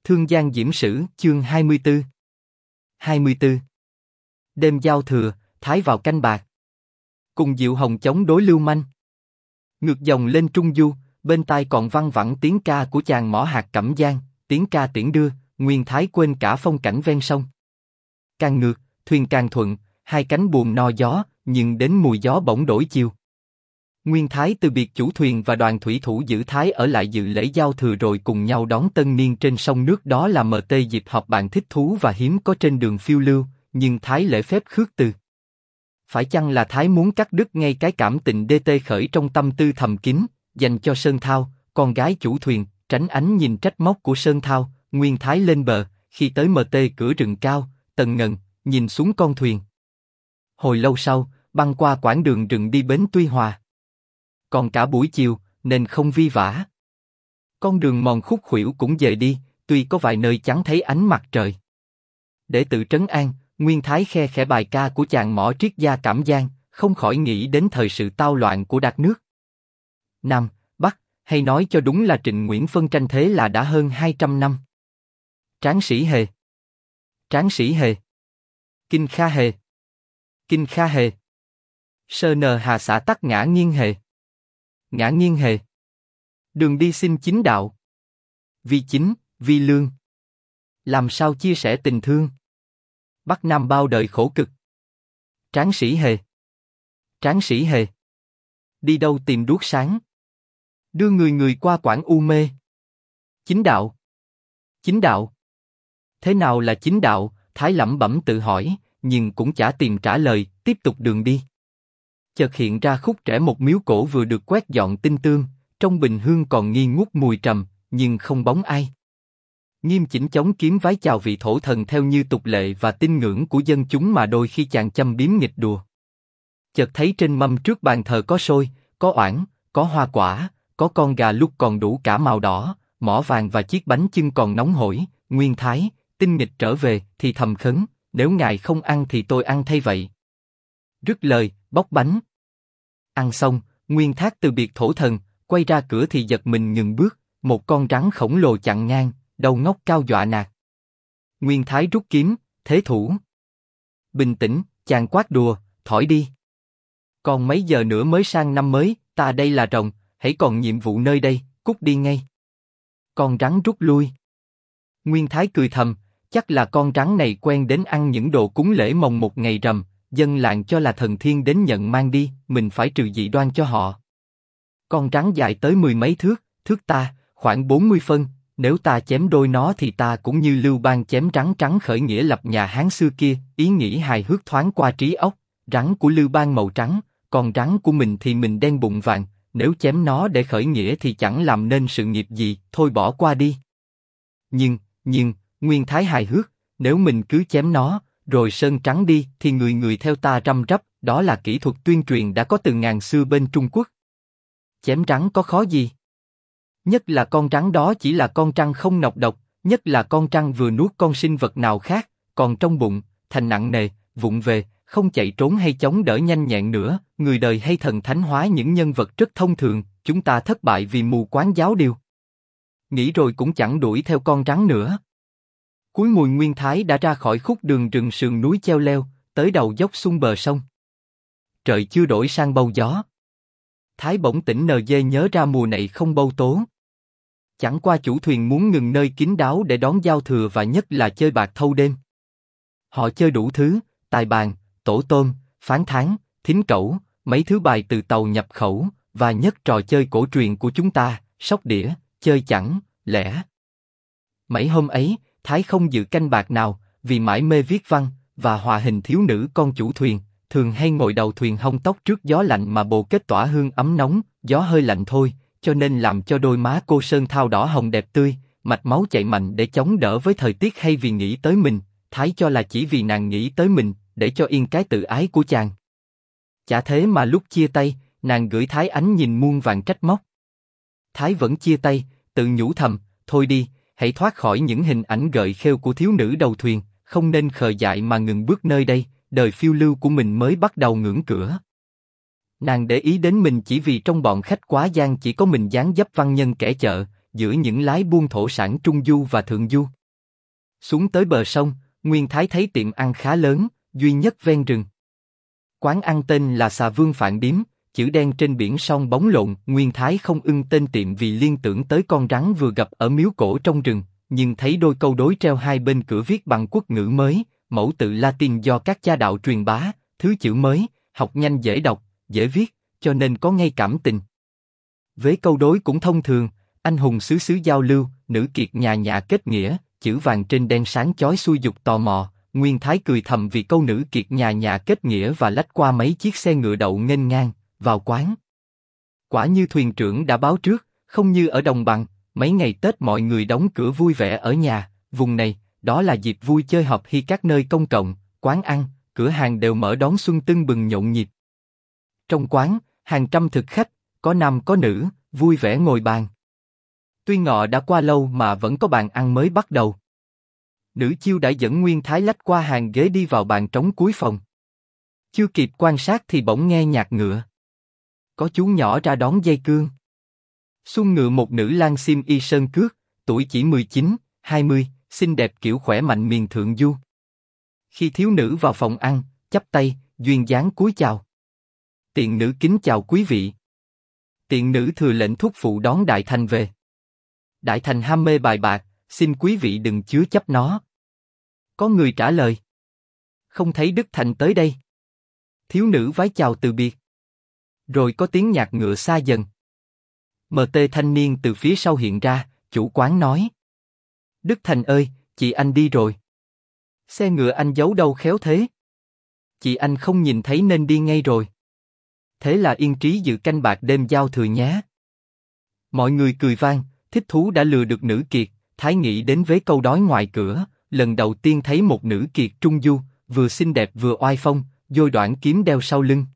Thương Giang Diễm Sử, chương 24. 24. Đêm giao thừa, Thái vào canh bạc. Cùng Diệu Hồng chống đối lưu manh. Ngược dòng lên trung du, bên tai còn văng vẳng tiếng ca của chàng mỏ hạt Cẩm Giang, tiếng ca tiễn đưa, Nguyên Thái quên cả phong cảnh ven sông. Càng ngược, thuyền càng thuận, hai cánh buồm no gió, nhưng đến mùi gió bỗng đổi chiều. Nguyên Thái từ biệt chủ thuyền và đoàn thủy thủ giữ Thái ở lại dự lễ giao thừa rồi cùng nhau đón tân niên trên sông nước, đó là dịp họp bạn thích thú và hiếm có trên đường phiêu lưu, nhưng Thái lễ phép khước từ. Phải chăng là Thái muốn cắt đứt ngay cái cảm tình đê tê khởi trong tâm tư thầm kín, dành cho Sơn Thao, con gái chủ thuyền, tránh ánh nhìn trách móc của Sơn Thao, Nguyên Thái lên bờ, khi tới cửa rừng cao, tần ngần, nhìn xuống con thuyền. Hồi lâu sau, băng qua quãng đường rừng đi bến Tuy Hòa. Còn cả buổi chiều, nên không vi vã. Con đường mòn khúc khuỷu cũng dời đi, tuy có vài nơi chẳng thấy ánh mặt trời. Để tự trấn an, Nguyên Thái khe khẽ bài ca của chàng mỏ triết gia Cảm Giang, không khỏi nghĩ đến thời sự tao loạn của Đạt nước. Nam, Bắc, hay nói cho đúng là Trịnh Nguyễn phân tranh thế là đã hơn 200 năm. Tráng sĩ hề. Tráng sĩ hề. Kinh kha hề. Kinh kha hề. Sơ nờ hà xã tắc ngã nghiêng hề. Ngã nghiêng hề. Đường đi xin chính đạo. Vi chính, vi lương. Làm sao chia sẻ tình thương. Bắc Nam bao đời khổ cực. Tráng sĩ hề. Tráng sĩ hề. Đi đâu tìm đuốc sáng. Đưa người qua quãng u mê. Chính đạo. Chính đạo. Thế nào là chính đạo? Thái lẩm bẩm tự hỏi, nhưng cũng chả tìm trả lời, tiếp tục đường đi. Chợt hiện ra khúc rẽ một miếu cổ vừa được quét dọn tinh tươm, trong bình hương còn nghi ngút mùi trầm, nhưng không bóng ai. Nghiêm chỉnh chống kiếm vái chào vị thổ thần theo như tục lệ và tín ngưỡng của dân chúng, mà đôi khi chàng châm biếm nghịch đùa. Chợt thấy trên mâm trước bàn thờ có xôi, có oản, có hoa quả, có con gà lúc còn đủ cả màu đỏ, mỏ vàng và chiếc bánh chưng còn nóng hổi. Nguyên Thái, tinh nghịch trở về, thì thầm khấn, nếu ngài không ăn thì tôi ăn thay vậy. Rứt lời, bóc bánh. Ăn xong, Nguyên Thác từ biệt thổ thần, quay ra cửa thì giật mình ngừng bước, một con rắn khổng lồ chặn ngang, đầu ngóc cao dọa nạt. Nguyên Thái rút kiếm, thế thủ. Bình tĩnh, chàng quát đùa, thổi đi. Còn mấy giờ nữa mới sang năm mới, ta đây là rồng, hãy còn nhiệm vụ nơi đây, cút đi ngay. Con rắn rút lui. Nguyên Thái cười thầm, chắc là con rắn này quen đến ăn những đồ cúng lễ mồng một ngày rằm, dân làng cho là thần thiên đến nhận mang đi, mình phải trừ dị đoan cho họ. Con rắn dài tới 10 mấy thước, thước ta, khoảng 40 phân, nếu ta chém đôi nó thì ta cũng như Lưu Bang chém rắn trắng khởi nghĩa lập nhà Hán xưa kia. Ý nghĩ hài hước thoáng qua trí óc, rắn của Lưu Bang màu trắng, còn rắn của mình thì mình đen bụng vàng, nếu chém nó để khởi nghĩa thì chẳng làm nên sự nghiệp gì, thôi bỏ qua đi. Nhưng, Nguyên Thái hài hước, nếu mình cứ chém nó, rồi sơn trắng đi thì người theo ta răm rắp, đó là kỹ thuật tuyên truyền đã có từ ngàn xưa bên Trung Quốc. Chém rắn có khó gì? Nhất là con rắn đó chỉ là con trăng không nọc độc, nhất là con trăng vừa nuốt con sinh vật nào khác, còn trong bụng, thành nặng nề, vụng về, không chạy trốn hay chống đỡ nhanh nhẹn nữa. Người đời hay thần thánh hóa những nhân vật rất thông thường, chúng ta thất bại vì mù quáng giáo điều. Nghĩ rồi cũng chẳng đuổi theo con rắn nữa. Cuối mùi Nguyên Thái đã ra khỏi khúc đường rừng sườn núi treo leo, tới đầu dốc xung bờ sông. Trời chưa đổi sang bầu gió. Thái bỗng tỉnh nhớ ra mùa này không bông tố. Chẳng qua chủ thuyền muốn ngừng nơi kín đáo để đón giao thừa và nhất là chơi bạc thâu đêm. Họ chơi đủ thứ, tài bàn, tổ tôm, phán thắng, thính cẩu, mấy thứ bài từ tàu nhập khẩu, và nhất trò chơi cổ truyền của chúng ta, sóc đĩa, chơi chẳng, lẻ. Mấy hôm ấy, Thái không dự canh bạc nào, vì mải mê viết văn, và họa hình thiếu nữ con chủ thuyền, thường hay ngồi đầu thuyền hong tóc trước gió lạnh mà bồ kết tỏa hương ấm nóng, gió hơi lạnh thôi, cho nên làm cho đôi má cô Sơn Thao đỏ hồng đẹp tươi, mạch máu chạy mạnh để chống đỡ với thời tiết hay vì nghĩ tới mình. Thái cho là chỉ vì nàng nghĩ tới mình, để cho yên cái tự ái của chàng. Chả thế mà lúc chia tay, nàng gửi Thái ánh nhìn muôn vàng trách móc. Thái vẫn chia tay, tự nhủ thầm, thôi đi, hãy thoát khỏi những hình ảnh gợi khêu của thiếu nữ đầu thuyền, không nên khờ dại mà ngừng bước nơi đây, đời phiêu lưu của mình mới bắt đầu ngưỡng cửa. Nàng để ý đến mình chỉ vì trong bọn khách quá giang chỉ có mình dáng dấp văn nhân kẻ chợ, giữa những lái buôn thổ sản Trung Du và Thượng Du. Xuống tới bờ sông, Nguyên Thái thấy tiệm ăn khá lớn, duy nhất ven rừng. Quán ăn tên là Xà Vương Phạn Điếm, chữ đen trên biển song bóng lộn. Nguyên Thái không ưng tên tiệm vì liên tưởng tới con rắn vừa gặp ở miếu cổ trong rừng, nhưng thấy đôi câu đối treo hai bên cửa viết bằng quốc ngữ mới, mẫu tự Latin do các cha đạo truyền bá, thứ chữ mới, học nhanh dễ đọc, dễ viết, cho nên có ngay cảm tình. Vế câu đối cũng thông thường, anh hùng xứ xứ giao lưu, nữ kiệt nhà nhạ kết nghĩa, chữ vàng trên đen sáng chói xuôi dục tò mò. Nguyên Thái cười thầm vì câu nữ kiệt nhà nhạ kết nghĩa và lách qua mấy chiếc xe ngựa đậu nghênh ngang vào quán. Quả như thuyền trưởng đã báo trước, không như ở đồng bằng, mấy ngày Tết mọi người đóng cửa vui vẻ ở nhà. Vùng này, đó là dịp vui chơi họp hi, các nơi công cộng, quán ăn, cửa hàng đều mở đón xuân tưng bừng nhộn nhịp. Trong quán, hàng trăm thực khách, có nam có nữ, vui vẻ ngồi bàn. Tuy ngọ đã qua lâu mà vẫn có bàn ăn mới bắt đầu. Nữ chiêu đã dẫn Nguyên Thái lách qua hàng ghế đi vào bàn trống cuối phòng. Chưa kịp quan sát thì bỗng nghe nhạc ngựa. Có chú nhỏ ra đón dây cương. Xuân ngựa một nữ lang xiêm y sơn cước, tuổi chỉ 19, 20, xinh đẹp kiểu khỏe mạnh miền Thượng Du. Khi thiếu nữ vào phòng ăn, chắp tay, duyên dáng cúi chào. Tiện nữ kính chào quý vị. Tiện nữ thừa lệnh thúc phụ đón Đại Thành về. Đại Thành ham mê bài bạc, xin quý vị đừng chứa chấp nó. Có người trả lời. Không thấy Đức Thành tới đây. Thiếu nữ vái chào từ biệt. Rồi có tiếng nhạc ngựa xa dần. MT thanh niên từ phía sau hiện ra, chủ quán nói. Đức Thành ơi, chị anh đi rồi. Xe ngựa anh giấu đâu khéo thế? Chị anh không nhìn thấy nên đi ngay rồi. Thế là yên trí dự canh bạc đêm giao thừa nhé. Mọi người cười vang, thích thú đã lừa được nữ kiệt. Thái nghĩ đến vế câu đói ngoài cửa, lần đầu tiên thấy một nữ kiệt Trung Du, vừa xinh đẹp vừa oai phong, dôi đoạn kiếm đeo sau lưng.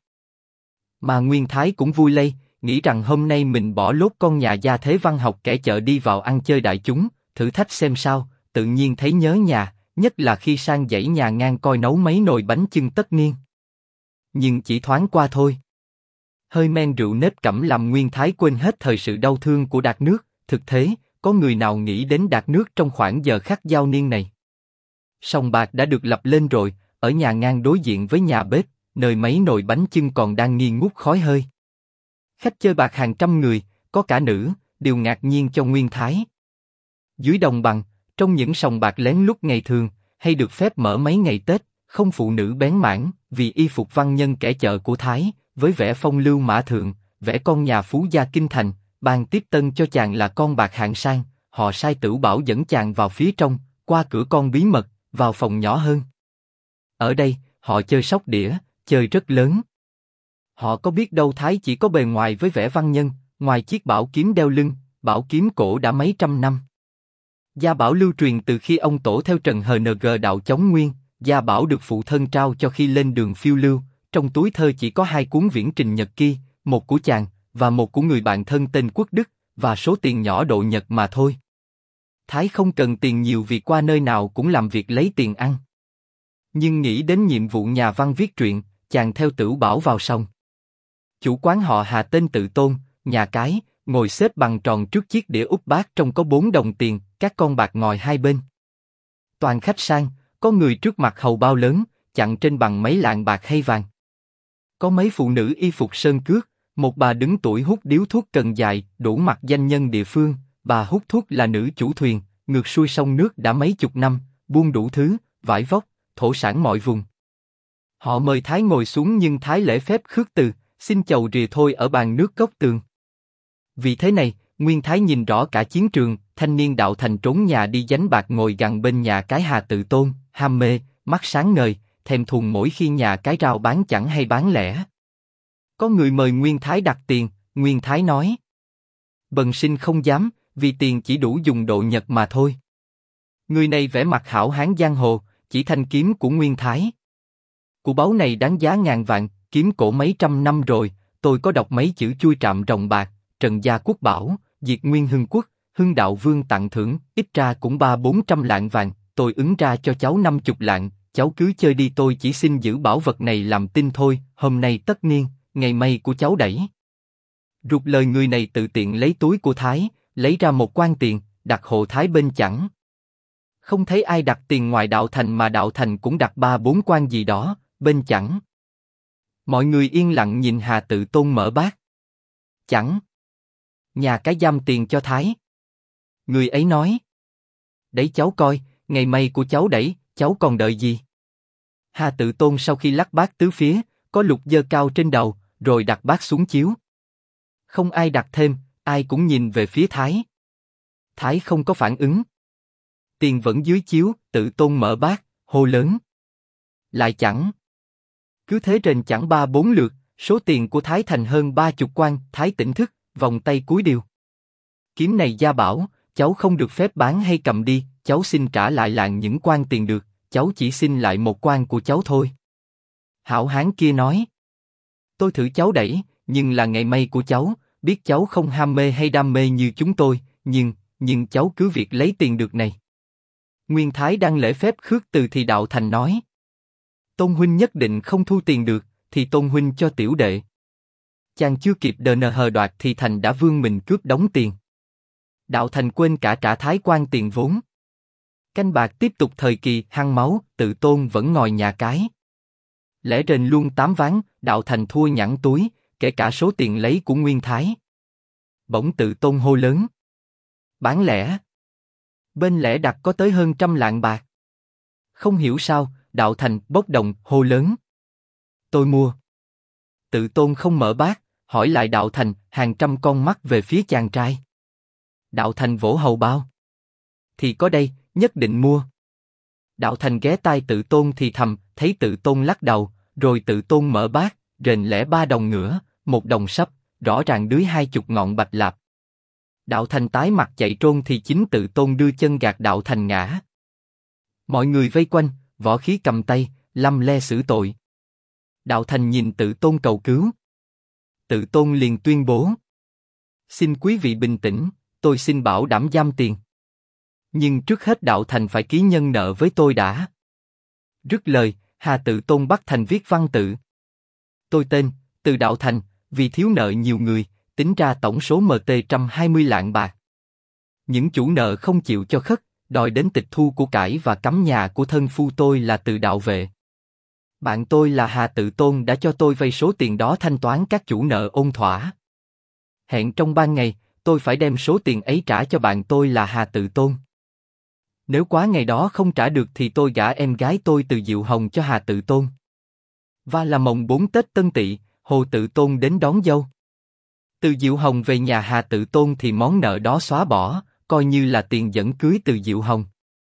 Mà Nguyên Thái cũng vui lây, nghĩ rằng hôm nay mình bỏ lốt con nhà gia thế văn học kẻ chợ đi vào ăn chơi đại chúng, thử thách xem sao. Tự nhiên thấy nhớ nhà, nhất là khi sang dãy nhà ngang coi nấu mấy nồi bánh chưng tất niên. Nhưng chỉ thoáng qua thôi. Hơi men rượu nếp cẩm làm Nguyên Thái quên hết thời sự đau thương của Đạt Nước. Thực thế, có người nào nghĩ đến Đạt Nước trong khoảng giờ khắc giao niên này? Sòng bạc đã được lập lên rồi, ở nhà ngang đối diện với nhà bếp, nơi mấy nồi bánh chưng còn đang nghi ngút khói hơi. Khách chơi bạc hàng trăm người, có cả nữ, đều ngạc nhiên cho Nguyên Thái. Dưới đồng bằng, trong những sòng bạc lén lút ngày thường, hay được phép mở mấy ngày Tết, không phụ nữ bén mảng, vì y phục văn nhân kẻ chợ của Thái, với vẻ phong lưu mã thượng, vẻ con nhà phú gia kinh thành, ban tiếp tân cho chàng là con bạc hạng sang, họ sai Tửu Bảo dẫn chàng vào phía trong, qua cửa con bí mật, vào phòng nhỏ hơn. Ở đây, họ chơi sóc đĩa, chơi rất lớn. Họ có biết đâu Thái chỉ có bề ngoài với vẻ văn nhân, ngoài chiếc bảo kiếm đeo lưng, bảo kiếm cổ đã mấy trăm năm. Gia bảo lưu truyền từ khi ông tổ theo Trần HNG đạo Chống Nguyên, gia bảo được phụ thân trao cho khi lên đường phiêu lưu, trong túi thơ chỉ có 2 cuốn viễn trình nhật ký, một của chàng, và một của người bạn thân tên Quốc Đức, và số tiền nhỏ độ nhật mà thôi. Thái không cần tiền nhiều vì qua nơi nào cũng làm việc lấy tiền ăn. Nhưng nghĩ đến nhiệm vụ nhà văn viết truyện, chàng theo Tửu Bảo vào sòng. Chủ quán họ Hà tên Tự Tôn, nhà cái, ngồi xếp bằng tròn trước chiếc đĩa úp bát trong có 4 đồng tiền, các con bạc ngồi hai bên. Toàn khách sang, có người trước mặt hầu bao lớn, chặn trên bằng mấy lạng bạc hay vàng. Có mấy phụ nữ y phục sơn cước, một bà đứng tuổi hút điếu thuốc cần dài, đủ mặt danh nhân địa phương. Bà hút thuốc là nữ chủ thuyền, ngược xuôi sông nước đã mấy chục năm, buôn đủ thứ, vải vóc, thổ sản mọi vùng. Họ mời Thái ngồi xuống nhưng Thái lễ phép khước từ, xin chầu rìa thôi ở bàn nước góc tường. Vì thế này, Nguyên Thái nhìn rõ cả chiến trường, thanh niên đạo thành trốn nhà đi đánh bạc ngồi gằn bên nhà cái Hà Tự Tôn, ham mê, mắt sáng ngời, thèm thuồng mỗi khi nhà cái rao bán chẳng hay bán lẻ. Có người mời Nguyên Thái đặt tiền, Nguyên Thái nói: bần sinh không dám, vì tiền chỉ đủ dùng độ nhật mà thôi. Người này vẻ mặt hảo hán giang hồ, chỉ thanh kiếm của Nguyên Thái. Của báu này đáng giá ngàn vạn, kiếm cổ mấy trăm năm rồi, tôi có đọc mấy chữ chui trạm rồng bạc, Trần Gia Quốc bảo, diệt Nguyên Hưng Quốc, Hưng Đạo Vương tặng thưởng, ít ra cũng 300-400 lạng vàng, tôi ứng ra cho cháu 50 lạng, cháu cứ chơi đi, tôi chỉ xin giữ bảo vật này làm tin thôi, hôm nay tất niên, ngày may của cháu đẩy. Rụt lời người này tự tiện lấy túi của Thái, lấy ra một quan tiền, đặt hộ Thái bên chẵn. Không thấy ai đặt tiền ngoài Đạo Thành mà Đạo Thành cũng đặt 3-4 quan gì đó, bên chẵn. Mọi người yên lặng nhìn Hà Tự Tôn mở bát. Chẵn. Nhà cái giam tiền cho Thái. Người ấy nói. Đấy cháu coi, ngày may của cháu đấy, cháu còn đợi gì? Hà Tự Tôn sau khi lắc bát tứ phía, có lục giơ cao trên đầu, rồi đặt bát xuống chiếu. Không ai đặt thêm, ai cũng nhìn về phía Thái. Thái không có phản ứng. Tiền vẫn dưới chiếu, Tự Tôn mở bát, hô lớn. Lại chẵn. Cứ thế rền chẵn 3-4 lượt, số tiền của Thái thành hơn 30 quan. Thái tỉnh thức, vòng tay cúi điều. Kiếm này gia bảo, cháu không được phép bán hay cầm đi, cháu xin trả lại làng những quan tiền được, cháu chỉ xin lại một quan của cháu thôi. Hảo hán kia nói. Tôi thử cháu đẩy, nhưng là ngày may của cháu, biết cháu không ham mê hay đam mê như chúng tôi, nhưng cháu cứ việc lấy tiền được này. Nguyên Thái đang lễ phép khước từ thì Đạo Thành nói. Tôn huynh nhất định không thu tiền được, thì Tôn huynh cho tiểu đệ. Chàng chưa kịp hờ đoạt thì Thành đã vươn mình cướp đóng tiền. Đạo Thành quên cả trả Thái quan tiền vốn. Canh bạc tiếp tục thời kỳ hăng máu, Tự Tôn vẫn ngồi nhà cái. Lẽ rền luôn 8 ván, Đạo Thành thua nhẵn túi, kể cả số tiền lấy của Nguyên Thái. Bỗng Tự Tôn hô lớn. Bán lẻ. Bên lẻ đặt có tới hơn 100 lạng bạc. Không hiểu sao, Đạo Thành bốc đồng hô lớn. Tôi mua. Tự Tôn không mở bát, hỏi lại Đạo Thành, hàng trăm con mắt về phía chàng trai. Đạo Thành vỗ hầu bao. Thì có đây, nhất định mua. Đạo Thành ghé tai Tự Tôn thì thầm, thấy Tự Tôn lắc đầu, rồi Tự Tôn mở bát, rền lẻ 3 đồng ngửa, 1 đồng sấp, rõ ràng đưới 20 ngọn bạch lạp. Đạo Thành tái mặt chạy trôn thì chính Tự Tôn đưa chân gạt Đạo Thành ngã. Mọi người vây quanh, võ khí cầm tay, lăm le xử tội. Đạo Thành nhìn Tự Tôn cầu cứu. Tự Tôn liền tuyên bố. Xin quý vị bình tĩnh, tôi xin bảo đảm giam tiền. Nhưng trước hết Đạo Thành phải ký nhân nợ với tôi đã. Dứt lời, Hà Tự Tôn bắt Thành viết văn tự. Tôi tên, Từ Đạo Thành, vì thiếu nợ nhiều người, tính ra tổng số MT 120 lạng bạc. Những chủ nợ không chịu cho khất, đòi đến tịch thu của cải và cấm nhà của thân phu tôi là Từ Đạo Vệ. Bạn tôi là Hà Tự Tôn đã cho tôi vay số tiền đó thanh toán các chủ nợ ôn thỏa. Hẹn trong 3 ngày, tôi phải đem số tiền ấy trả cho bạn tôi là Hà Tự Tôn. Nếu quá ngày đó không trả được thì tôi gả em gái tôi Từ Diệu Hồng cho Hà Tự Tôn. Và là mồng 4 Tết Tân Tỵ, Hồ Tự Tôn đến đón dâu. Từ Diệu Hồng về nhà Hà Tự Tôn thì món nợ đó xóa bỏ, coi như là tiền dẫn cưới Từ Diệu Hồng.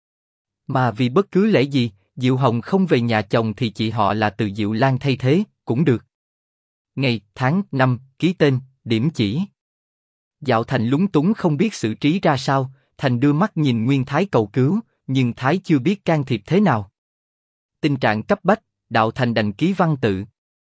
Mà vì bất cứ lẽ gì, Diệu Hồng không về nhà chồng thì chị họ là Từ Diệu Lan thay thế, cũng được. Ngày, tháng, năm, ký tên, điểm chỉ. Dạo Thành lúng túng không biết xử trí ra sao, Thành đưa mắt nhìn Nguyên Thái cầu cứu, nhưng Thái chưa biết can thiệp thế nào. Tình trạng cấp bách, Đạo Thành đành ký văn tự.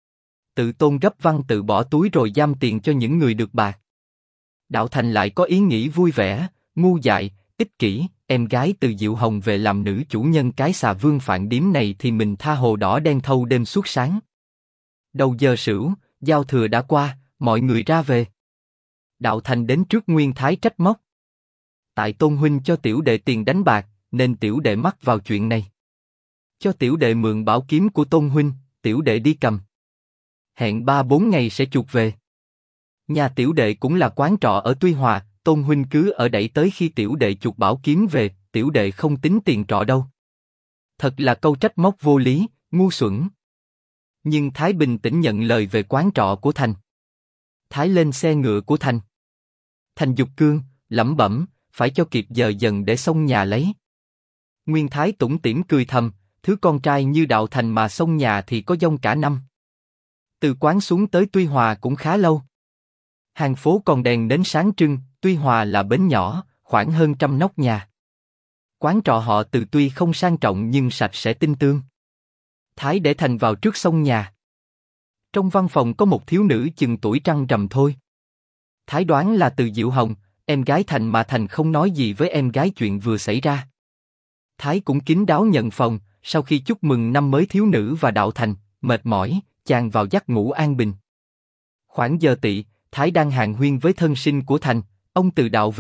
Tự Tôn gấp văn tự bỏ túi rồi giam tiền cho những người được bạc. Đạo Thành lại có ý nghĩ vui vẻ, ngu dại, ích kỷ, em gái Từ Diệu Hồng về làm nữ chủ nhân cái xà vương phạn điếm này thì mình tha hồ đỏ đen thâu đêm suốt sáng. Đầu giờ sửu, giao thừa đã qua, mọi người ra về. Đạo Thành đến trước Nguyên Thái trách móc. Tại Tôn huynh cho tiểu đệ tiền đánh bạc, nên tiểu đệ mắc vào chuyện này. Cho tiểu đệ mượn bảo kiếm của Tôn huynh, tiểu đệ đi cầm. Hẹn 3-4 ngày sẽ chuộc về. Nhà tiểu đệ cũng là quán trọ ở Tuy Hòa, Tôn huynh cứ ở đẩy tới khi tiểu đệ chuộc bảo kiếm về, tiểu đệ không tính tiền trọ đâu. Thật là câu trách móc vô lý, ngu xuẩn. Nhưng Thái bình tĩnh nhận lời về quán trọ của Thành. Thái lên xe ngựa của Thành. Thành giục cương, lẩm bẩm, phải cho kịp giờ dần để xông nhà lấy. Nguyên Thái tủm tỉm cười thầm, thứ con trai như Đạo Thành mà xông nhà thì có dông cả năm. Từ quán xuống tới Tuy Hòa cũng khá lâu. Hàng phố còn đèn nến sáng trưng, Tuy Hòa là bến nhỏ, khoảng hơn 100 nóc nhà. Quán trọ họ Từ tuy không sang trọng nhưng sạch sẽ tinh tươm. Thái để Thành vào trước xông nhà. Trong văn phòng có một thiếu nữ chừng tuổi trăng rằm thôi. Thái đoán là Từ Diệu Hồng, em gái Thành mà Thành không nói gì với em gái chuyện vừa xảy ra. Thái cũng kín đáo nhận phòng, sau khi chúc mừng năm mới thiếu nữ và Đạo Thành, mệt mỏi, chàng vào giấc ngủ an bình. Khoảng giờ tỵ, Thái đang hàn huyên với thân sinh của Thành, ông Từ Đạo Vệ,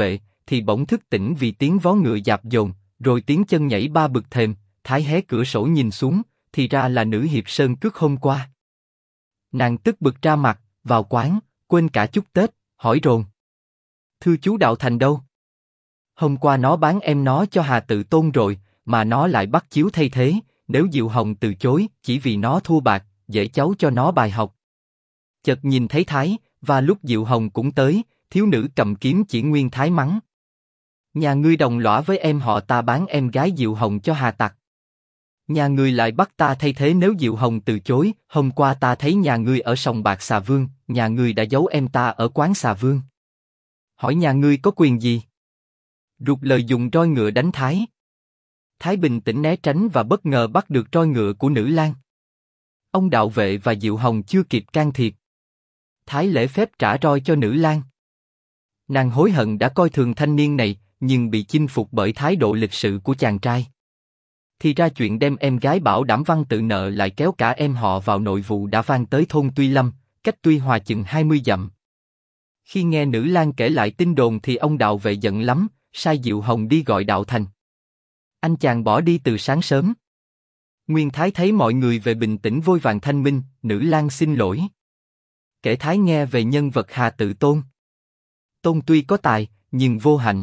thì bỗng thức tỉnh vì tiếng vó ngựa dạp dồn, rồi tiếng chân nhảy ba bậc thềm. Thái hé cửa sổ nhìn xuống, thì ra là nữ hiệp sơn cước hôm qua. Nàng tức bực ra mặt, vào quán, quên cả chúc Tết, hỏi rồn: thưa chú Đạo Thành đâu? Hôm qua nó bán em nó cho Hà Tự Tôn rồi, mà nó lại bắt chiếu thay thế. Nếu Diệu Hồng từ chối, chỉ vì nó thua bạc, dễ cháu cho nó bài học. Chợt nhìn thấy Thái, và lúc Diệu Hồng cũng tới, thiếu nữ cầm kiếm chỉ Nguyên Thái mắng: nhà ngươi đồng lõa với em họ ta bán em gái Diệu Hồng cho Hà Tặc. Nhà ngươi lại bắt ta thay thế nếu Diệu Hồng từ chối. Hôm qua ta thấy nhà ngươi ở sòng bạc Xà Vương, nhà ngươi đã giấu em ta ở quán Xà Vương. Hỏi nhà ngươi có quyền gì? Rụt lời dùng roi ngựa đánh Thái. Thái bình tĩnh né tránh và bất ngờ bắt được roi ngựa của nữ lang. Ông đạo vệ và Diệu Hồng chưa kịp can thiệp. Thái lễ phép trả roi cho nữ lang. Nàng hối hận đã coi thường thanh niên này, nhưng bị chinh phục bởi thái độ lịch sự của chàng trai. Thì ra chuyện đem em gái bảo đảm văn tự nợ lại kéo cả em họ vào nội vụ đã vang tới thôn Tuy Lâm, cách Tuy Hòa chừng 20 dặm. Khi nghe nữ lang kể lại tin đồn thì ông đạo vệ giận lắm, sai Diệu Hồng đi gọi Đạo Thành. Anh chàng bỏ đi từ sáng sớm. Nguyên Thái thấy mọi người về bình tĩnh vôi vàng thanh minh, nữ lang xin lỗi. Kể Thái nghe về nhân vật Hà Tự Tôn. Tôn tuy có tài, nhưng vô hạnh.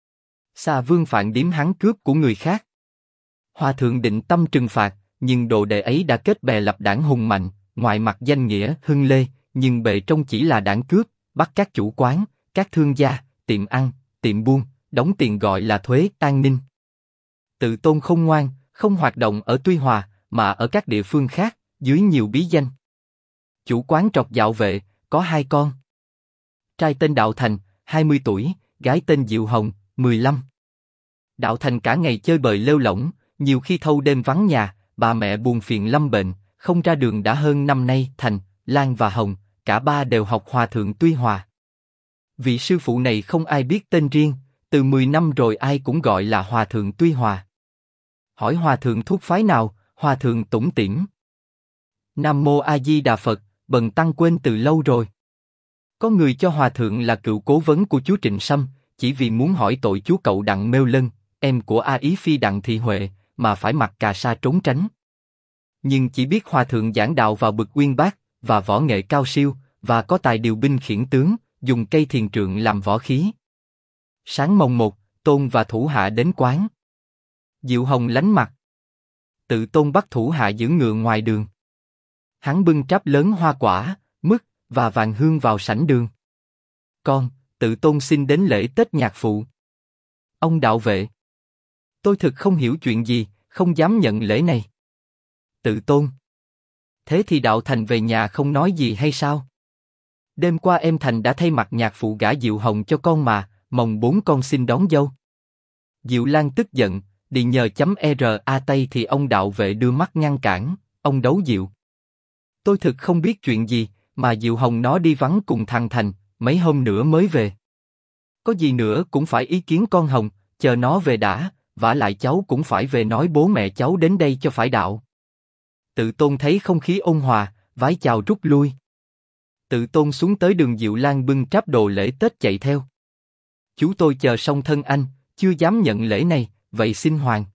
Xà Vương phản điếm hắn cướp của người khác. Hòa thượng định tâm trừng phạt, nhưng đồ đệ ấy đã kết bè lập đảng hùng mạnh, ngoài mặt danh nghĩa hưng lê, nhưng bề trong chỉ là đảng cướp, bắt các chủ quán, các thương gia, tiệm ăn, tiệm buôn, đóng tiền gọi là thuế an ninh. Tự Tôn không ngoan, không hoạt động ở Tuy Hòa, mà ở các địa phương khác, dưới nhiều bí danh. Chủ quán trọc dạo vệ, có 2 con. Trai tên Đạo Thành, 20 tuổi, gái tên Diệu Hồng, 15. Đạo Thành cả ngày chơi bời lêu lỏng, nhiều khi thâu đêm vắng nhà, bà mẹ buồn phiền lâm bệnh, không ra đường đã hơn năm nay. Thành, Lan và Hồng, cả ba đều học Hòa thượng Tuy Hòa. Vị sư phụ này không ai biết tên riêng, từ 10 năm rồi ai cũng gọi là Hòa thượng Tuy Hòa. Hỏi Hòa thượng thuộc phái nào, Hòa thượng tủm tỉm: Nam Mô A Di Đà Phật, bần tăng quên từ lâu rồi. Có người cho Hòa thượng là cựu cố vấn của chú Trịnh Sâm, chỉ vì muốn hỏi tội chú cậu Đặng Mêu Lân, em của A Ý Phi Đặng Thị Huệ, mà phải mặc cà sa trốn tránh. Nhưng chỉ biết Hòa thượng giảng đạo vào bực uyên bác, và võ nghệ cao siêu, và có tài điều binh khiển tướng, dùng cây thiền trượng làm võ khí. Sáng mồng 1, Tôn và thủ hạ đến quán. Diệu Hồng lánh mặt. Tự Tôn bắt thủ hạ giữ ngựa ngoài đường. Hắn bưng tráp lớn hoa quả, mứt và vàng hương vào sảnh đường. Con, Tự Tôn xin đến lễ Tết nhạc phụ. Ông đạo vệ: tôi thực không hiểu chuyện gì, không dám nhận lễ này. Tự Tôn: thế thì Đạo Thành về nhà không nói gì hay sao? Đêm qua em Thành đã thay mặt nhạc phụ gả Diệu Hồng cho con mà, mồng 4 con xin đón dâu. Diệu Lan tức giận, đi nhờ chấm R.A. tay thì ông đạo vệ đưa mắt ngăn cản: ông đấu Diệu. Tôi thực không biết chuyện gì, mà Diệu Hồng nó đi vắng cùng thằng Thành, mấy hôm nữa mới về. Có gì nữa cũng phải ý kiến con Hồng, chờ nó về đã, vả lại cháu cũng phải về nói bố mẹ cháu đến đây cho phải đạo. Tự Tôn thấy không khí ôn hòa, vái chào rút lui. Tự Tôn xuống tới đường Diệu Lan bưng tráp đồ lễ Tết chạy theo. Chú tôi chờ xong thân anh, chưa dám nhận lễ này, vậy xin hoàng.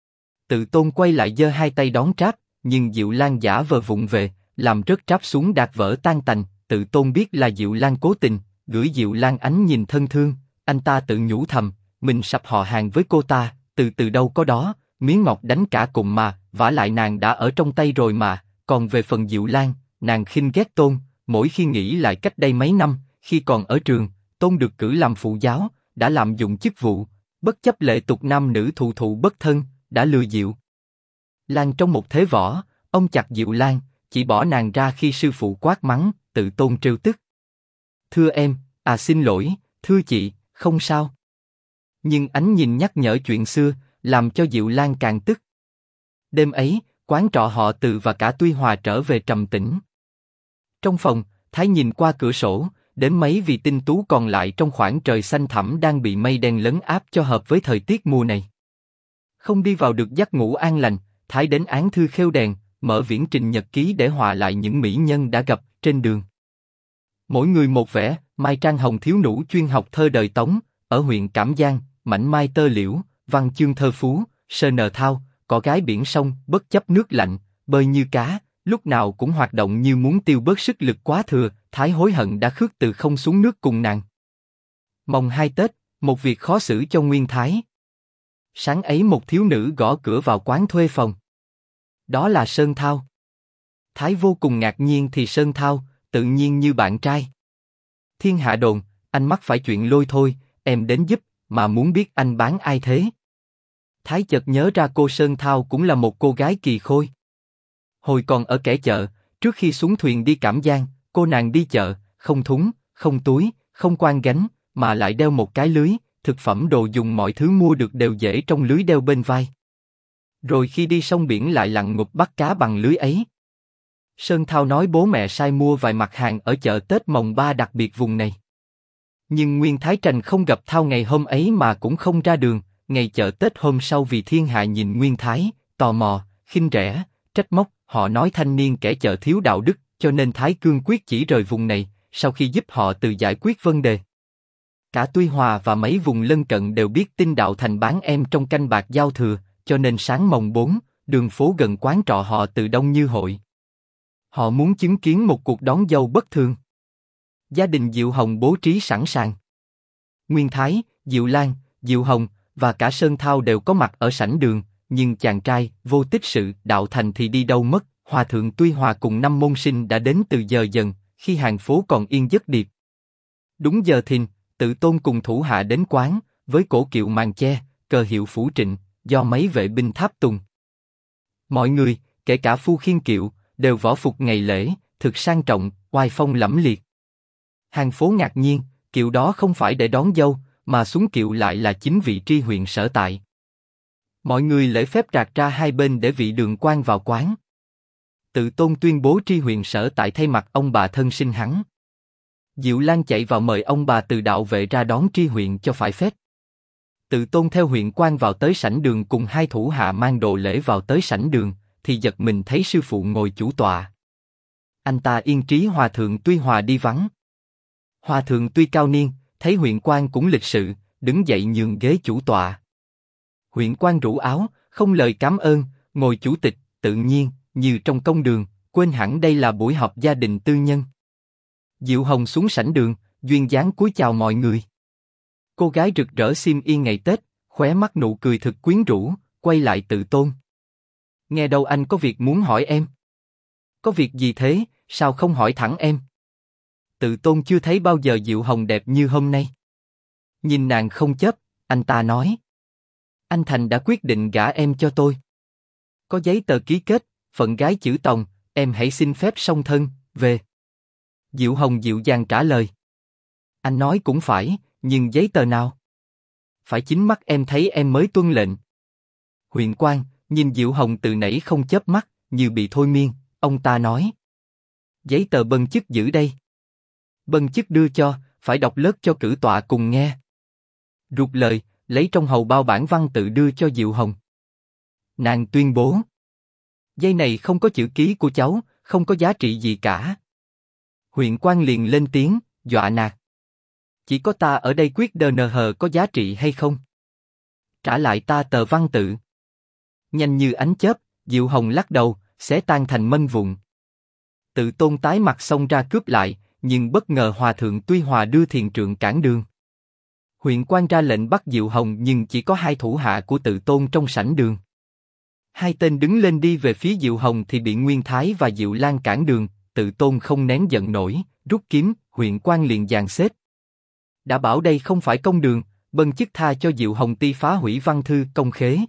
Tự Tôn quay lại giơ 2 tay đón tráp, nhưng Diệu Lan giả vờ vụng về, làm rớt tráp xuống đạc vỡ tan tành. Tự Tôn biết là Diệu Lan cố tình, gửi Diệu Lan ánh nhìn thân thương, anh ta tự nhủ thầm, mình sắp họ hàng với cô ta, từ đâu có đó, miếng ngọc đánh cả cùng mà, vả lại nàng đã ở trong tay rồi mà. Còn về phần Diệu Lan, nàng khinh ghét Tôn, mỗi khi nghĩ lại cách đây mấy năm, khi còn ở trường, Tôn được cử làm phụ giáo, đã lạm dụng chức vụ, bất chấp lệ tục nam nữ thụ thụ bất thân, đã lừa Diệu Lan trong một thế võ, ông chặt Diệu Lan, chỉ bỏ nàng ra khi sư phụ quát mắng. Tự Tôn trêu tức: thưa em, xin lỗi, thưa chị, không sao. Nhưng ánh nhìn nhắc nhở chuyện xưa, làm cho Diệu Lan càng tức. Đêm ấy, quán trọ họ Từ và cả Tuy Hòa trở về trầm tĩnh. Trong phòng, Thái nhìn qua cửa sổ, đến mấy vì tinh tú còn lại trong khoảng trời xanh thẳm đang bị mây đen lấn áp cho hợp với thời tiết mùa này. Không đi vào được giấc ngủ an lành, Thái đến án thư khêu đèn, mở viễn trình nhật ký để họa lại những mỹ nhân đã gặp trên đường. Mỗi người một vẻ. Mai Trang Hồng thiếu nữ chuyên học thơ đời Tống, ở huyện Cảm Giang, mảnh mai tơ liễu, văn chương thơ phú, sơ nờ thao, cỏ gái biển sông, bất chấp nước lạnh, bơi như cá, lúc nào cũng hoạt động như muốn tiêu bớt sức lực quá thừa, Thái hối hận đã khước từ không xuống nước cùng nàng. Mồng 2 Tết, một việc khó xử cho Nguyên Thái. Sáng ấy một thiếu nữ gõ cửa vào quán thuê phòng. Đó là Sơn Thao. Thái vô cùng ngạc nhiên thì Sơn Thao, tự nhiên như bạn trai. Thiên hạ đồn, anh mắc phải chuyện lôi thôi, em đến giúp, mà muốn biết anh bán ai thế? Thái chợt nhớ ra cô Sơn Thao cũng là một cô gái kỳ khôi. Hồi còn ở kẻ chợ, trước khi xuống thuyền đi Cảm Giang, cô nàng đi chợ, không thúng, không túi, không quan gánh, mà lại đeo một cái lưới, thực phẩm đồ dùng mọi thứ mua được đều dễ trong lưới đeo bên vai. Rồi khi đi sông biển lại lặn ngụp bắt cá bằng lưới ấy. Sơn Thao nói bố mẹ sai mua vài mặt hàng ở chợ Tết mồng 3 đặc biệt vùng này. Nhưng Nguyên Thái Trành không gặp Thao ngày hôm ấy mà cũng không ra đường. Ngày chợ Tết hôm sau vì thiên hạ nhìn Nguyên Thái, tò mò, khinh rẻ, trách móc, họ nói thanh niên kẻ chợ thiếu đạo đức, cho nên Thái cương quyết chỉ rời vùng này, sau khi giúp họ tự giải quyết vấn đề. Cả Tuy Hòa và mấy vùng lân cận đều biết tin Đạo Thành bán em trong canh bạc giao thừa, cho nên sáng mồng 4, đường phố gần quán trọ họ từ đông như hội. Họ muốn chứng kiến một cuộc đón dâu bất thường. Gia đình Diệu Hồng bố trí sẵn sàng. Nguyên Thái, Diệu Lan, Diệu Hồng và cả Sơn Thao đều có mặt ở sảnh đường, nhưng chàng trai Vô Tích Sự Đạo Thành thì đi đâu mất? Hòa thượng Tuy Hòa cùng 5 môn sinh đã đến từ giờ dần, khi hàng phố còn yên giấc điệp. Đúng giờ thìn, Tự Tôn cùng thủ hạ đến quán, với cổ kiệu màn che, cờ hiệu phủ trịnh, do mấy vệ binh tháp tùng. Mọi người, kể cả phu khiên kiệu, đều võ phục ngày lễ, thực sang trọng, oai phong lẫm liệt. Hàng phố ngạc nhiên, kiệu đó không phải để đón dâu, mà xuống kiệu lại là chính vị tri huyện sở tại. Mọi người lễ phép rạc ra hai bên để vị đường quan vào quán. Tự Tôn tuyên bố tri huyện sở tại thay mặt ông bà thân sinh hắn. Diệu Lan chạy vào mời ông bà từ đạo vệ ra đón tri huyện cho phải phép. Tự Tôn theo huyện quan vào tới sảnh đường cùng hai thủ hạ mang đồ lễ vào tới sảnh đường, thì giật mình thấy sư phụ ngồi chủ tọa. Anh ta yên trí Hòa thượng Tuy Hòa đi vắng. Hòa thượng tuy cao niên, thấy huyện quan cũng lịch sự, đứng dậy nhường ghế chủ tọa. Huyện quan rủ áo, không lời cảm ơn, ngồi chủ tịch, tự nhiên, như trong công đường, quên hẳn đây là buổi họp gia đình tư nhân. Diệu Hồng xuống sảnh đường, duyên dáng cúi chào mọi người. Cô gái rực rỡ xiêm y ngày Tết, khóe mắt nụ cười thực quyến rũ, quay lại Tự Tôn. Nghe đâu anh có việc muốn hỏi em. Có việc gì thế, sao không hỏi thẳng em? Tự Tôn chưa thấy bao giờ Diệu Hồng đẹp như hôm nay. Nhìn nàng không chớp, anh ta nói. Anh Thành đã quyết định gả em cho tôi. Có giấy tờ ký kết, phận gái chữ Tòng, em hãy xin phép song thân, về. Diệu Hồng dịu dàng trả lời. Anh nói cũng phải, nhưng giấy tờ nào? Phải chính mắt em thấy em mới tuân lệnh. Huyện quan, nhìn Diệu Hồng từ nãy không chớp mắt, như bị thôi miên, ông ta nói. Giấy tờ bân chức giữ đây. Bân chức đưa cho, phải đọc lớp cho cử tọa cùng nghe. Rụt lời, lấy trong hầu bao bản văn tự đưa cho Diệu Hồng. Nàng tuyên bố. Giấy này không có chữ ký của cháu, không có giá trị gì cả. Huyện quan liền lên tiếng, dọa nạt. Chỉ có ta ở đây quyết DNH có giá trị hay không? Trả lại ta tờ văn tự. Nhanh như ánh chớp, Diệu Hồng lắc đầu, xé tan thành mân vụn. Tự Tôn tái mặt xông ra cướp lại, nhưng bất ngờ Hòa thượng Tuy Hòa đưa thiền trượng cản đường. Huyện quan ra lệnh bắt Diệu Hồng nhưng chỉ có hai thủ hạ của Tự Tôn trong sảnh đường. Hai tên đứng lên đi về phía Diệu Hồng thì bị Nguyên Thái và Diệu Lan cản đường. Tự Tôn không nén giận nổi, rút kiếm, huyện quan liền dàn xếp. Đã bảo đây không phải công đường, bân chức tha cho Diệu Hồng ti phá hủy văn thư công khế.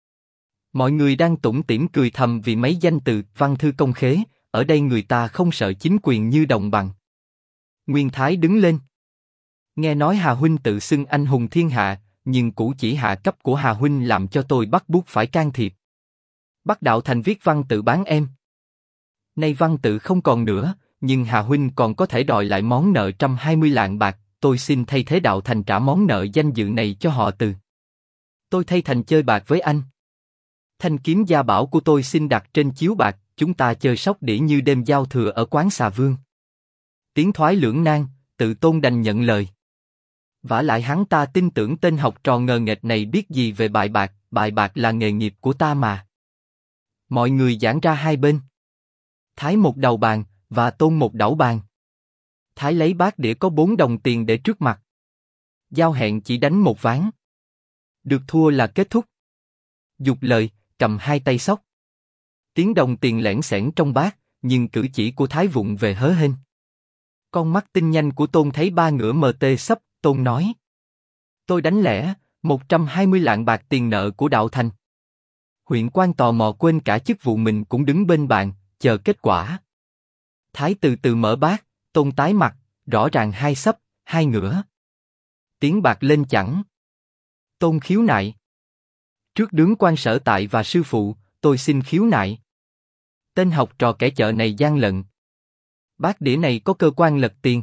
Mọi người đang tủm tỉm cười thầm vì mấy danh từ văn thư công khế, ở đây người ta không sợ chính quyền như đồng bằng. Nguyên Thái đứng lên. Nghe nói Hà huynh tự xưng anh hùng thiên hạ, nhưng cũ chỉ hạ cấp của Hà huynh làm cho tôi bắt buộc phải can thiệp. Bắt Đạo Thành viết văn tự bán em. Nay văn tự không còn nữa, nhưng Hà huynh còn có thể đòi lại món nợ 120 lạng bạc, tôi xin thay thế Đạo Thành trả món nợ danh dự này cho họ Từ. Tôi thay thành chơi bạc với anh. Thanh kiếm gia bảo của tôi xin đặt trên chiếu bạc, chúng ta chơi sóc đĩa như đêm giao thừa ở quán Xà Vương. Tiếng thoái lưỡng nan, Tự Tôn đành nhận lời. Vả lại hắn ta tin tưởng tên học trò ngờ nghệch này biết gì về bài bạc là nghề nghiệp của ta mà. Mọi người giãn ra hai bên. Thái một đầu bàn, và Tôn một đẩu bàn. Thái lấy bát đĩa có 4 đồng tiền để trước mặt. Giao hẹn chỉ đánh một ván. Được thua là kết thúc. Dục lời, cầm hai tay xóc. Tiếng đồng tiền lẻn xẻn trong bát, nhưng cử chỉ của Thái vụng về hớ hênh. Con mắt tinh nhanh của Tôn thấy ba ngửa MT sấp, Tôn nói. Tôi đánh lẻ, 120 lạng bạc tiền nợ của Đạo Thành. Huyện quan tò mò quên cả chức vụ mình cũng đứng bên bàn, chờ kết quả. Thái từ từ mở bát, Tôn tái mặt, rõ ràng hai sấp, hai ngửa. Tiếng bạc lên chẳng. Tôn khiếu nại. Trước đứng quan sở tại và sư phụ, tôi xin khiếu nại. Tên học trò kẻ chợ này gian lận. Bát đĩa này có cơ quan lật tiền.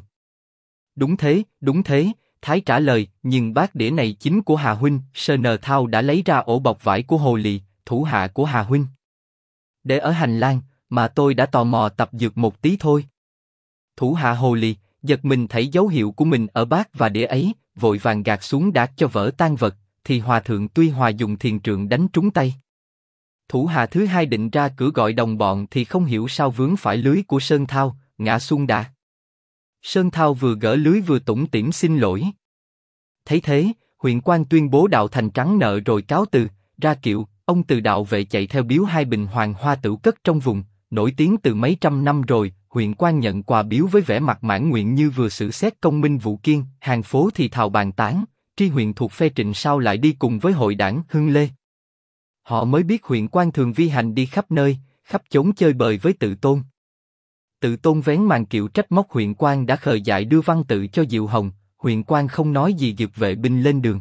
Đúng thế, Thái trả lời, nhưng bát đĩa này chính của Hà huynh. Sơn Thao đã lấy ra ổ bọc vải của Hồ Lì, thủ hạ của Hà huynh. Để ở hành lang, mà tôi đã tò mò tập dược một tí thôi. Thủ hạ Hồ Lì giật mình thấy dấu hiệu của mình ở bát và đĩa ấy, vội vàng gạt xuống đát cho vỡ tan vật, thì Hòa thượng Tuy Hòa dùng thiền trượng đánh trúng tay. Thủ hạ thứ hai định ra cửa gọi đồng bọn thì không hiểu sao vướng phải lưới của Sơn Thao, ngã xuống đát. Sơn Thao vừa gỡ lưới vừa tủm tỉm xin lỗi. Thấy thế, huyện quan tuyên bố Đạo Thành trắng nợ rồi cáo từ, ra kiệu, ông từ đạo vệ chạy theo biếu hai bình hoàng hoa tửu cất trong vùng, nổi tiếng từ mấy trăm năm rồi. Huyện quan nhận quà biếu với vẻ mặt mãn nguyện như vừa xử xét công minh vụ kiên, hàng phố thì thào bàn tán, tri huyện thuộc phe Trịnh sao lại đi cùng với hội đảng Hưng Lê. Họ mới biết huyện quan thường vi hành đi khắp nơi, khắp chốn chơi bời với Tự Tôn. Tự Tôn vén màn kiệu trách móc huyện quan đã khờ dại đưa văn tự cho Diệu Hồng, huyện quan không nói gì dược vệ binh lên đường.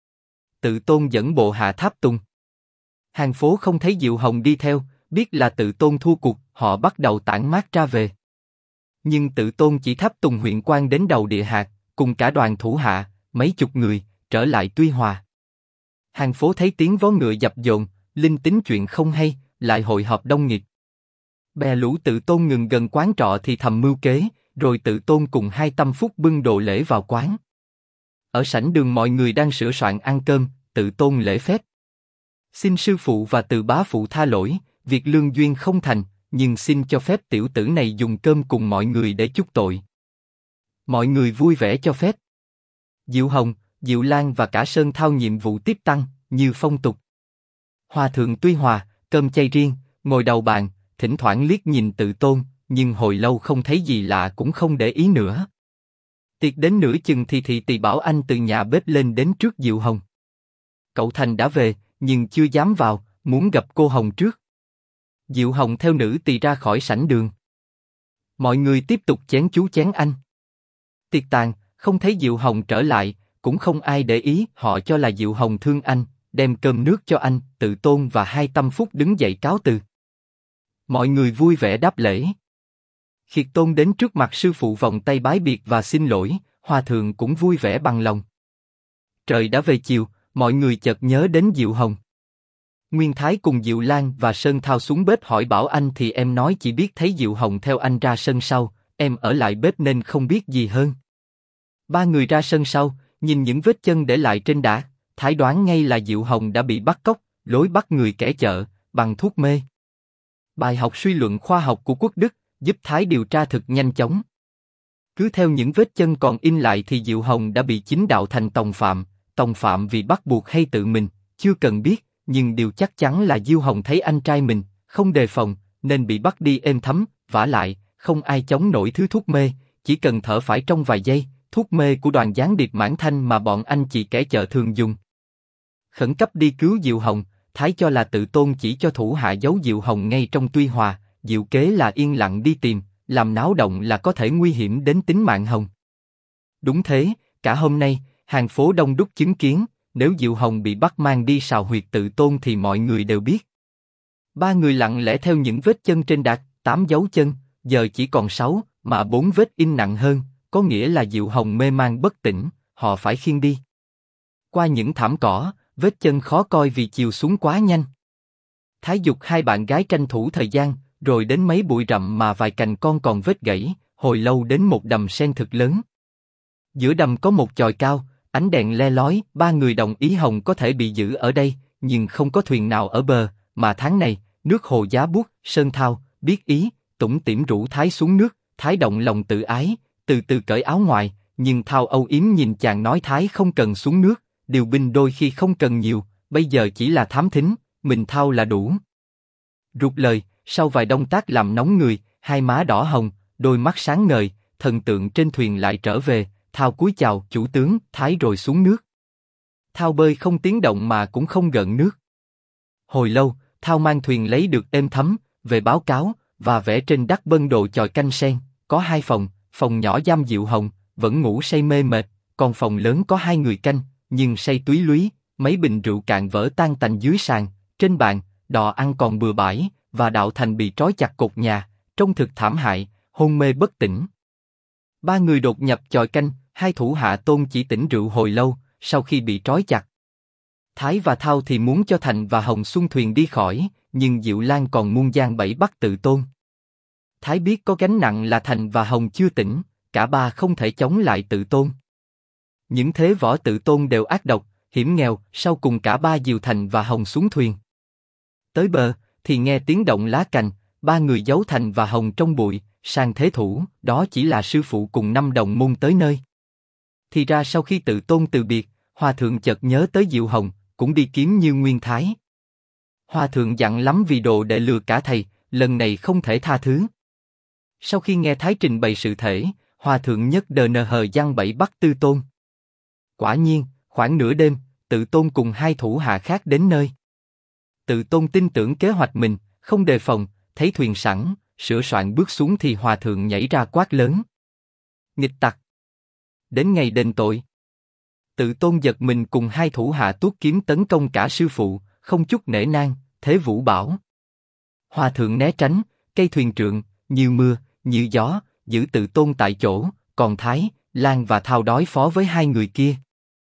Tự Tôn dẫn bộ hạ tháp tùng. Hàng phố không thấy Diệu Hồng đi theo, biết là Tự Tôn thua cuộc, họ bắt đầu tản mát ra về. Nhưng Tự Tôn chỉ tháp tùng huyện quan đến đầu địa hạt, cùng cả đoàn thủ hạ, mấy chục người, trở lại Tuy Hòa. Hàng phố thấy tiếng vó ngựa dập dồn, linh tính chuyện không hay, lại hội họp đông nghịt. Bè lũ Tự Tôn ngừng gần quán trọ thì thầm mưu kế, rồi Tự Tôn cùng hai tâm phúc bưng đồ lễ vào quán. Ở sảnh đường mọi người đang sửa soạn ăn cơm, Tự Tôn lễ phép. Xin sư phụ và Từ bá phụ tha lỗi, việc lương duyên không thành, nhưng xin cho phép tiểu tử này dùng cơm cùng mọi người để chuốc tội. Mọi người vui vẻ cho phép. Diệu Hồng, Diệu Lan và cả Sơn Thao nhiệm vụ tiếp tăng, như phong tục. Hòa thượng Tuy Hòa, cơm chay riêng, ngồi đầu bàn, thỉnh thoảng liếc nhìn Tự Tôn, nhưng hồi lâu không thấy gì lạ cũng không để ý nữa. Tiệc đến nửa chừng thì Tỳ Bảo Anh từ nhà bếp lên đến trước Diệu Hồng. Cậu Thành đã về, nhưng chưa dám vào, muốn gặp cô Hồng trước. Diệu Hồng theo nữ tỳ ra khỏi sảnh đường. Mọi người tiếp tục chén chú chén anh. Tiệc tàn, không thấy Diệu Hồng trở lại, cũng không ai để ý, họ cho là Diệu Hồng thương anh, đem cơm nước cho anh. Tự Tôn và hai tâm phúc đứng dậy cáo từ. Mọi người vui vẻ đáp lễ. Khiết Tôn đến trước mặt sư phụ vòng tay bái biệt và xin lỗi, Hòa thượng cũng vui vẻ bằng lòng. Trời đã về chiều, mọi người chợt nhớ đến Diệu Hồng. Nguyên Thái cùng Diệu Lan và Sơn Thao xuống bếp hỏi Bảo Anh thì em nói chỉ biết thấy Diệu Hồng theo anh ra sân sau, em ở lại bếp nên không biết gì hơn. Ba người ra sân sau, nhìn những vết chân để lại trên đá, Thái đoán ngay là Diệu Hồng đã bị bắt cóc, lối bắt người kẻ chợ, bằng thuốc mê. Bài học suy luận khoa học của Quốc Đức, giúp Thái điều tra thực nhanh chóng. Cứ theo những vết chân còn in lại thì Diệu Hồng đã bị chính Đạo Thành tòng phạm vì bắt buộc hay tự mình, chưa cần biết, nhưng điều chắc chắn là Diệu Hồng thấy anh trai mình, không đề phòng, nên bị bắt đi êm thấm, vả lại, không ai chống nổi thứ thuốc mê, chỉ cần thở phải trong vài giây, thuốc mê của đoàn gián điệp Mãn Thanh mà bọn anh chị kẻ chợ thường dùng. Khẩn cấp đi cứu Diệu Hồng, Thái cho là Tự Tôn chỉ cho thủ hạ giấu Diệu Hồng ngay trong Tuy Hòa, diệu kế là yên lặng đi tìm, làm náo động là có thể nguy hiểm đến tính mạng Hồng. Đúng thế, cả hôm nay, hàng phố đông đúc chứng kiến, nếu Diệu Hồng bị bắt mang đi sào huyệt Tự Tôn thì mọi người đều biết. Ba người lặng lẽ theo những vết chân trên đạc, 8 dấu chân, giờ chỉ còn 6, mà 4 vết in nặng hơn, có nghĩa là Diệu Hồng mê man bất tỉnh, họ phải khiêng đi. Qua những thảm cỏ, vết chân khó coi vì chiều xuống quá nhanh. Thái giục hai bạn gái tranh thủ thời gian, rồi đến mấy bụi rậm mà vài cành con còn vết gãy, hồi lâu đến một đầm sen thực lớn. Giữa đầm có một chòi cao, Ánh đèn le lói, ba người đồng ý Hồng có thể bị giữ ở đây, nhưng không có thuyền nào ở bờ, mà tháng này, nước hồ giá buốt, Sơn Thao, biết ý, tủm tỉm rủ Thái xuống nước, Thái động lòng tự ái, từ từ cởi áo ngoài, nhưng Thao âu yếm nhìn chàng nói Thái không cần xuống nước, điều binh đôi khi không cần nhiều, bây giờ chỉ là thám thính, mình Thao là đủ. Rụt lời, sau vài động tác làm nóng người, hai má đỏ hồng, đôi mắt sáng ngời, thần tượng trên thuyền lại trở về, Thao cúi chào chủ tướng, Thái rồi xuống nước. Thao bơi không tiếng động mà cũng không gợn nước. Hồi lâu, Thao mang thuyền lấy được êm thấm, về báo cáo, và vẽ trên đắc bân đồ chòi canh sen, có hai phòng, phòng nhỏ giam Diệu Hồng, vẫn ngủ say mê mệt, còn phòng lớn có hai người canh, nhưng say túy lúy, mấy bình rượu cạn vỡ tan tành dưới sàn, trên bàn, đò ăn còn bừa bãi, và Đạo Thành bị trói chặt cột nhà, trông thực thảm hại, hôn mê bất tỉnh. Ba người đột nhập chòi canh, hai thủ hạ Tôn chỉ tỉnh rượu hồi lâu, sau khi bị trói chặt. Thái và Thao thì muốn cho Thành và Hồng xuân thuyền đi khỏi, nhưng Diệu Lan còn muôn gian bẫy bắt Tự Tôn. Thái biết có gánh nặng là Thành và Hồng chưa tỉnh, cả ba không thể chống lại Tự Tôn. Những thế võ Tự Tôn đều ác độc, hiểm nghèo, sau cùng cả ba dìu Thành và Hồng xuống thuyền. Tới bờ, thì nghe tiếng động lá cành, ba người giấu Thành và Hồng trong bụi, sang thế thủ, đó chỉ là sư phụ cùng 5 đồng môn tới nơi. Thì ra sau khi Tự Tôn từ biệt, Hòa thượng chợt nhớ tới Diệu Hồng, cũng đi kiếm Như Nguyên Thái. Hòa thượng dặn lắm vì đồ đệ lừa cả thầy, lần này không thể tha thứ. Sau khi nghe Thái trình bày sự thể, Hòa thượng nhất đờ nờ hờ giăng bẫy bắt Tư Tôn. Quả nhiên, khoảng nửa đêm, Tự Tôn cùng hai thủ hạ khác đến nơi. Tự Tôn tin tưởng kế hoạch mình, không đề phòng, thấy thuyền sẵn, sửa soạn bước xuống thì Hòa thượng nhảy ra quát lớn: nghịch tặc! Đến ngày đền tội. Tự Tôn giật mình cùng hai thủ hạ tuốt kiếm tấn công cả sư phụ, không chút nể nang, thế vũ bảo. Hòa thượng né tránh, cây thuyền trượng, như mưa, như gió, giữ Tự Tôn tại chỗ, còn Thái, Lan và Thao đối phó với hai người kia.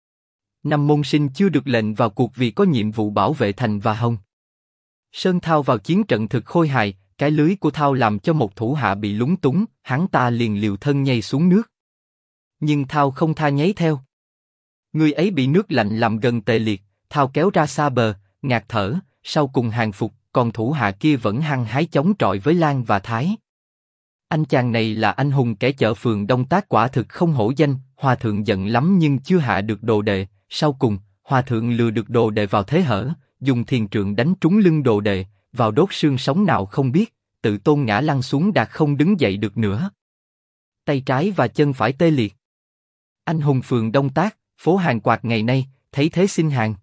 5 môn sinh chưa được lệnh vào cuộc vì có nhiệm vụ bảo vệ Thành và Hồng. Sơn Thao vào chiến trận thực khôi hài, cái lưới của Thao làm cho một thủ hạ bị lúng túng, hắn ta liền liều thân nhảy xuống nước. Nhưng Thao không tha nháy theo. Người ấy bị nước lạnh làm gần tê liệt, Thao kéo ra xa bờ, ngạt thở, sau cùng hàng phục, còn thủ hạ kia vẫn hăng hái chống chọi với Lan và Thái. Anh chàng này là anh hùng kẻ chợ phường Đông Tác quả thực không hổ danh. Hòa thượng giận lắm nhưng chưa hạ được đồ đệ, sau cùng, Hòa thượng lừa được đồ đệ vào thế hở, dùng thiền trượng đánh trúng lưng đồ đệ, vào đốt xương sống nào không biết, Tự Tôn ngã lăn xuống đạt không đứng dậy được nữa. Tay trái và chân phải tê liệt. Anh hùng phường Đông Tác, phố hàng quạt ngày nay, thấy thế xin hàng.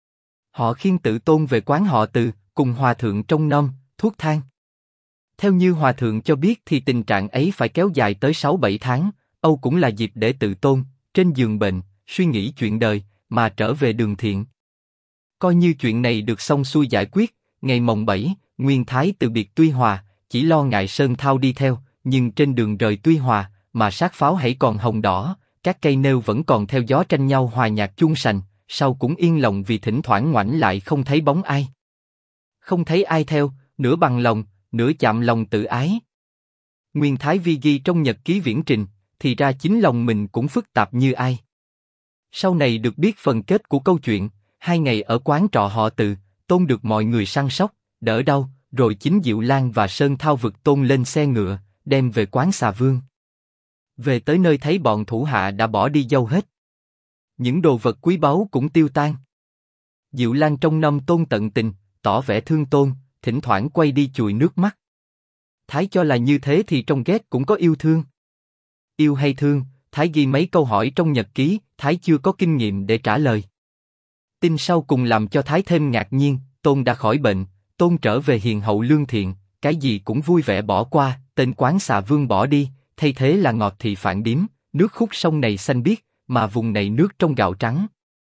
Họ khiêng Tự Tôn về quán họ Từ, cùng Hòa thượng trông nom, thuốc thang. Theo như Hòa thượng cho biết thì tình trạng ấy phải kéo dài tới 6-7 tháng, Âu cũng là dịp để Tự Tôn, trên giường bệnh, suy nghĩ chuyện đời, mà trở về đường thiện. Coi như chuyện này được xong xuôi giải quyết, ngày mồng 7, Nguyên Thái từ biệt Tuy Hòa, chỉ lo ngại Sơn Thao đi theo, nhưng trên đường rời Tuy Hòa, mà sát pháo hãy còn hồng đỏ, các cây nêu vẫn còn theo gió tranh nhau hòa nhạc chuông sành, sau cũng yên lòng vì thỉnh thoảng ngoảnh lại không thấy bóng ai. Không thấy ai theo, nửa bằng lòng, nửa chạm lòng tự ái. Nguyên Thái vi ghi trong nhật ký viễn trình, thì ra chính lòng mình cũng phức tạp như ai. Sau này được biết phần kết của câu chuyện, 2 ngày ở quán trọ họ Từ, Tôn được mọi người săn sóc, đỡ đau, rồi chính Diệu Lan và Sơn Thao vực Tôn lên xe ngựa, đem về quán Xà Vương. Về tới nơi thấy bọn thủ hạ đã bỏ đi dâu hết. Những đồ vật quý báu cũng tiêu tan. Diệu Lan trông nom Tôn tận tình, tỏ vẻ thương Tôn, thỉnh thoảng quay đi chùi nước mắt. Thái cho là như thế thì trong ghét cũng có yêu thương. Yêu hay thương, Thái ghi mấy câu hỏi trong nhật ký, Thái chưa có kinh nghiệm để trả lời. Tin sau cùng làm cho Thái thêm ngạc nhiên, Tôn đã khỏi bệnh, Tôn trở về hiền hậu lương thiện, cái gì cũng vui vẻ bỏ qua, tên quán Xà Vương bỏ đi, thay thế là ngọt thị phản điếm, nước khúc sông này xanh biếc, mà vùng này nước trong gạo trắng.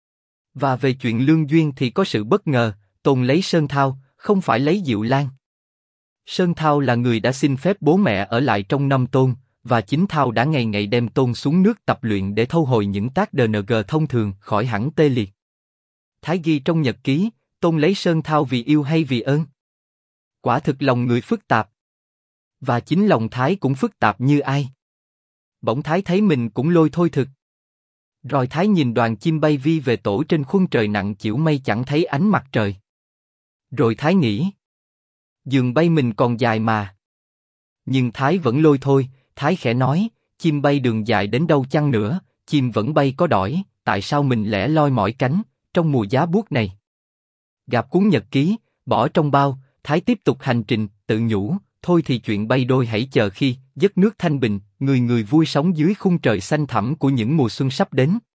Và về chuyện lương duyên thì có sự bất ngờ, Tôn lấy Sơn Thao, không phải lấy Diệu Lan. Sơn Thao là người đã xin phép bố mẹ ở lại trong năm Tôn, và chính Thao đã ngày ngày đem Tôn xuống nước tập luyện để thâu hồi những tác DNG thông thường khỏi hẳn tê liệt. Thái ghi trong nhật ký, Tôn lấy Sơn Thao vì yêu hay vì ơn? Quả thực lòng người phức tạp. Và chính lòng Thái cũng phức tạp như ai. Bỗng Thái thấy mình cũng lôi thôi thực. Rồi Thái nhìn đoàn chim bay vi về tổ trên khuôn trời nặng chịu mây chẳng thấy ánh mặt trời. Rồi Thái nghĩ, giường bay mình còn dài mà. Nhưng Thái vẫn lôi thôi, Thái khẽ nói, chim bay đường dài đến đâu chăng nữa, chim vẫn bay có đỏi, tại sao mình lẻ loi mỏi cánh, trong mùa giá buốt này. Gạp cuốn nhật ký, bỏ trong bao, Thái tiếp tục hành trình, tự nhủ, thôi thì chuyện bay đôi hãy chờ khi, giấc nước thanh bình, người người vui sống dưới khung trời xanh thẳm của những mùa xuân sắp đến.